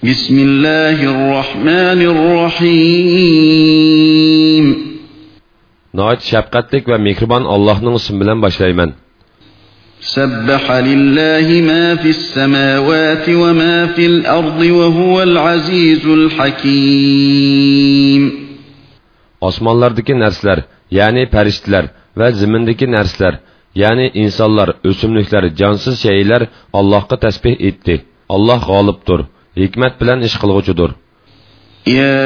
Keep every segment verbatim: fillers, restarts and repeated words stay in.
Bismillahirrahmanirrahim. Nəhayət şəfqətlik və mehriban Allah'ın ismi bilan başlayman. Sabbaha lillahi ma fis semawati ve ma fil ardi ve huvel azizul hakim. Osmonlardagi narsalar, ya'ni farishtalar va zimindagi narsalar, ya'ni insonlar, o'simliklar, jonsiz shaylar Allohga tasbih etdi. Alloh g'olibdir, hikmat bilan ish qilg'uchidir. Ya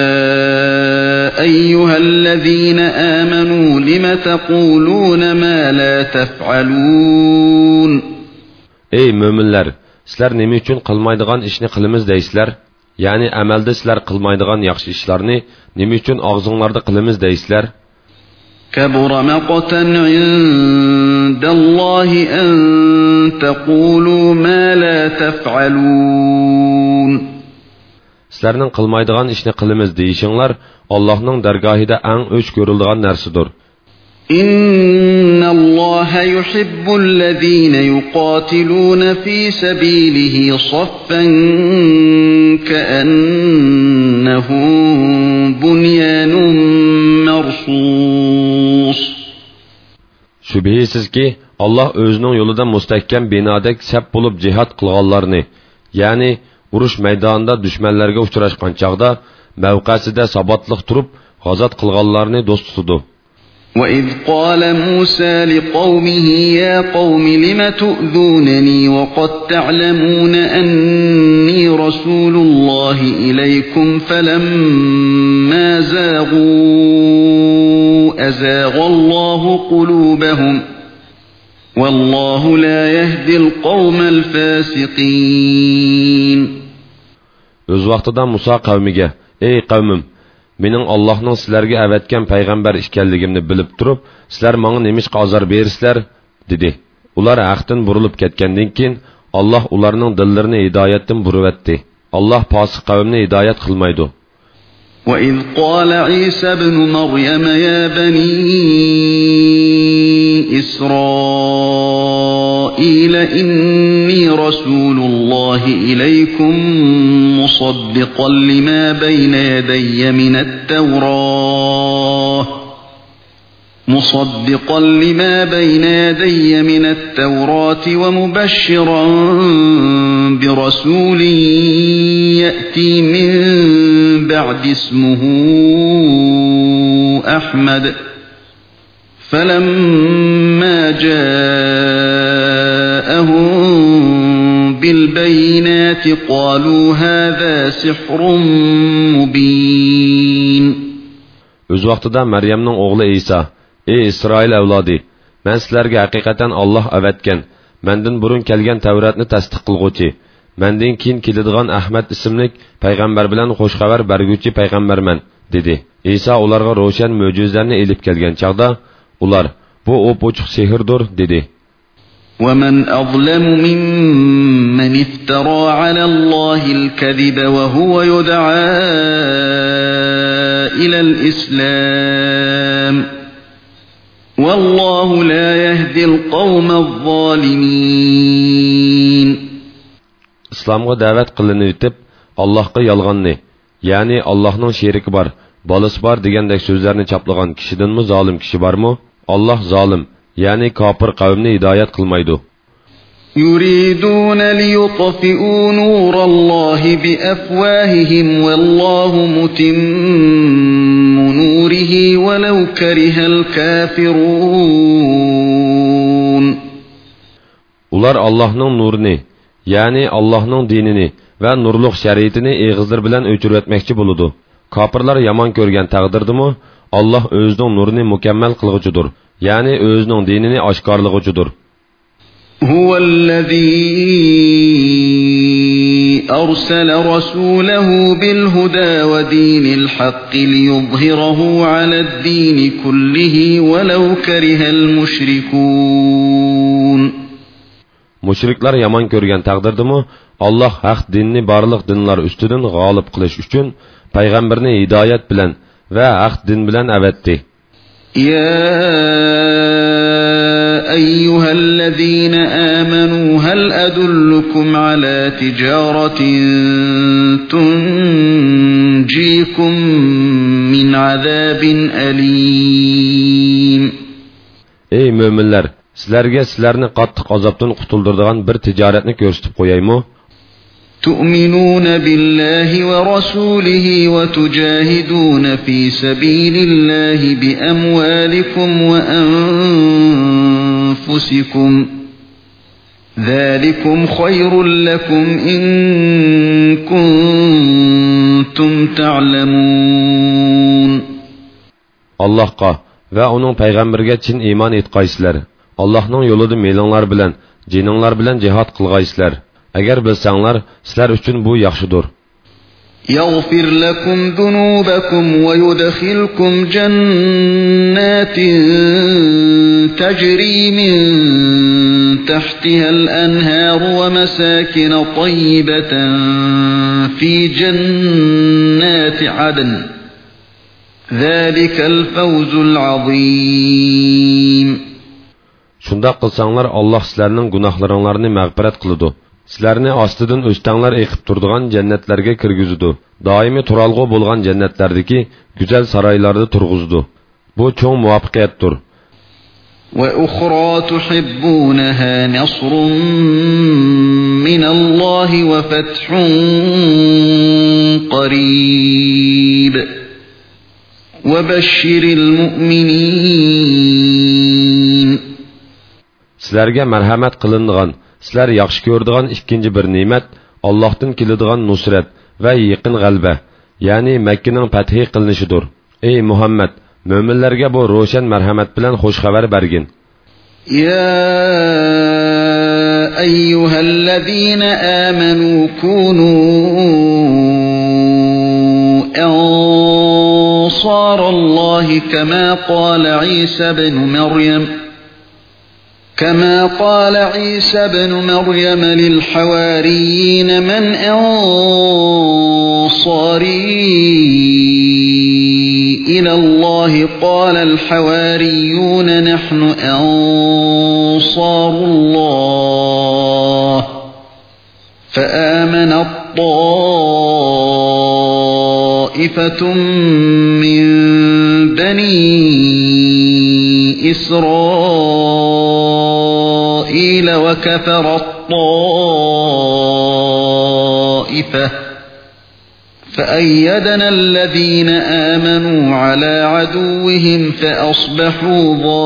eyyuhallazina amanu lima taquluna ma la taf'alun. Ey mo'minlar, sizlar nima uchun qilmaydigan ishni qilamiz deysizlar? Ya'ni amalda sizlar qilmaydigan yaxshi ishlarni nima uchun og'zinglarda qilamiz deysizlar? Kabura maqtan indallohi an taqulu ma la taf'alun. Sizlarning qilmaydigan ishni qilamiz deyishinglar Allohning dargohida eng o'ch ko'riladigan narsadir. Innalloha yuhibbul ladzina yuqatiluna fi sabilihi saffan ka'annahum bunyanun marsus. Şübhəsizki Allah özünün yolunda mustahkam binadek sap bo'lib jihad qilganlarni, ya'ni urush maydonida dushmanlarga uchrashgan chaqda mavqasida sabatliq turib g'azot qilganlarni do'st tutadi. وَإِذْ قَالَ مُوسَى لِقَوْمِهِ يَا قَوْمِ لِمَ تُؤْذُونَنِي وَقَدْ تَعْلَمُونَ أَنِّي رَسُولُ اللَّهِ إِلَيْكُمْ فَلَمَّا زَاغُوا أَزَاغَ اللَّهُ قُلُوبَهُمْ وَاللَّهُ لَا يَهْدِي الْقَوْمَ الْفَاسِقِينَ. Öz vaqtida Musa qavmiga: "Ey qavmim, mening Allohning sizlarga avatgan payg'ambar ekanligimni bilib turib, sizlar menga nemishqa azor bersizlar?" dedi. Ular haqdan burilib ketgandan keyin Alloh ularning dillarini hidoyatdan burvatdi. Alloh fosiq qavmni hidoyat qilmaydi. وَإِذْ قَالَ عِيسَى ابْنُ مَرْيَمَ يَا بَنِي إِسْرَائِيلَ إِنِّي رَسُولُ اللَّهِ إِلَيْكُمْ مُصَدِّقًا لِمَا بَيْنَ يَدَيَّ مِنَ التَّوْرَاةِ مُصَدِّقًا لِمَا بَيْنَ يَدَيَّ مِنَ التَّوْرَاةِ وَمُبَشِّرًا بِرَسُولٍ يَأْتِي مِنْ بَعْدِ اسْمُهُ أَحْمَدَ فَلَمَّا جَاءَهُم بِالْبَيِّنَاتِ قَالُوا هَذَا سِحْرٌ مُبِينٌ. Öz vaqtida Maryamning o'g'li İsa: "Ey İsroil avlodi, men sizlarga haqiqatan Alloh avatgan, mendan burun kelgan Tavratni tasdiq qilguvchi, mendan keyin keladigan Ahmad ismli payg'ambar bilan xush xabar berguvchi payg'ambarman" dedi. İsa ularga ro'shan mo'jizalarni elib kelgan chaqda ular: "Bu o'p-ochiq sehrdir" dedi. وَمَنْ أَظْلَمُ مِمَّنِ افْتَرَى عَلَى اللَّهِ الْكَذِبَ وَهُوَ يُدْعَى إِلَى الْإِسْلَامِ وَاللَّهُ لَا يَهْدِي الْقَوْمَ الظَّالِمِينَ. İslamga davet qilinib etib, Allohga yolg'onni, ya'ni Allohning sheriki bor, bolasi bor degandek so'zlarni chaplagan kishidanmi zolim kishi bormi? Alloh zolim, ya'ni kofir qavmni hidoyat qilmaydi. يُرِيدُونَ لِيُطْفِئُوا نُورَ اللَّهِ بِأَفْوَاهِهِمْ وَاللَّهُ مُتِمُّ نُورِهِ وَلَوْ كَرِهَ الْكَافِرُونَ. Ular Allohning nurini, ya'ni Allohning dinini va nurluq shariatini eg'izlar bilan o'chirib etmoqchi bo'ladi. Kofirlar yomon ko'rgan taqdirdimi, Alloh o'zining nurini mukammal qilg'uchidir, ya'ni o'zining dinini oshkorlag'uchidir. هُوَ الَّذِي أَرْسَلَ رَسُولَهُ بِالْهُدَى وَدِينِ الْحَقِّ لِيُظْهِرَهُ عَلَى الدِّينِ كُلِّهِ وَلَوْ كَرِهَ الْمُشْرِكُونَ. Müşriklar yaman ko'rgan taqdirdimi, Alloh haq dinni barliq dinlar ustidan g'olib qilish uchun payg'ambarni hidoyat bilan va haq din bilan avatdi. يا أيها الذين آمنوا هل أدلكم على تجارة تنجيكم من عذاب أليم. Ey müminler, sizlerge sizlerini qattiq azapdan qutuldirdigan bir ticaretni ko'rsatib qo'yaymi? تؤمنون بالله ورسوله وتجاهدون في سبيل الله بأموالكم وأنفسكم ذلكم خير لكم إن كنتم تعلمون. Allahqa ve onun peygamberge çin iman etqaysizlar. Allah'ның yolida melinglar bilan, jininglar bilan jihad qilgaysizlar. Agar bilsanglar, sizlar uchun bu yaxshidir. يغفر لكم ذنوبكم ويدخلكم جنات تجري من تحتها الأنهار ومساكن طيبة في جنات عدن ذلك الفوز العظيم. Şunda qılsanglar Allah sizlərinin günahlarınlarını məğfirət qılıdı. Sizlərni astıdan östənlər eqib turduğan cənnətlərə kirgüzüdü. Daimi turalğı bolğan cənnətlərdəki güzel saraylarda turğuzdu. Bu çoğ muvaffəqiyyətdir. وَأُخْرَى تُحِبُّونَهَا نَصْرٌ مِّنَ اللَّهِ وَفَتْحٌ قَرِيبٌ وَبَشِّرِ الْمُؤْمِنِينَ. Sizlərə mərhəmət qılınğan, sizlər yaxşı gördüğün ikinci bir nimet Allah'tan kilidğan nusret ve yaqin g'alba, yani Mekke'nin fethi qilinishidir. Ey Muhammed, müminlerge bu roşan merhamet bilen hoş haber bergin. Ya eyyühellezine amenu kunu ensarallahi kema qala İsa ibn Meryem كما قال عيسى بن مريم للحواريين من أنصاري إلى الله قال الحواريون نحن أنصار الله فآمن الطائفة من بني إسرائيل وكفر الطائفة فأيدنا الذين آمنوا على عدوهم فأصبحوا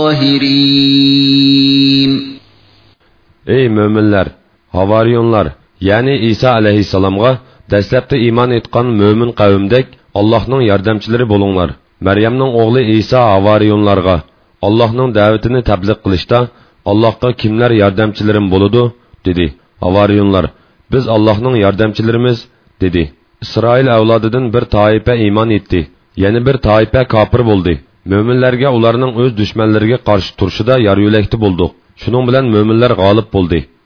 ظاهرين. Ey müminler, havariyonlar, yani İsa aleyhisselam'a dəstəbdə iman etqan mümin qavmdək Allah'ның yardımçıları bolunlar. Meryem'nin oğlu İsa havariyonlarga Allah'ның davetini təbliğ qilishda Allah'a kimler yardımçılarım boludu dedi. Havariyonlar, biz Allah'ның yardımçılarımız dedi. İsrail avladıdan bir taife iman etti. Yani bir taife kafir boldu. Müminlerge ularning öz düşmanlarına karşı turşuda yar yölekti bulduk. Şunun bilen müminler galip buldu.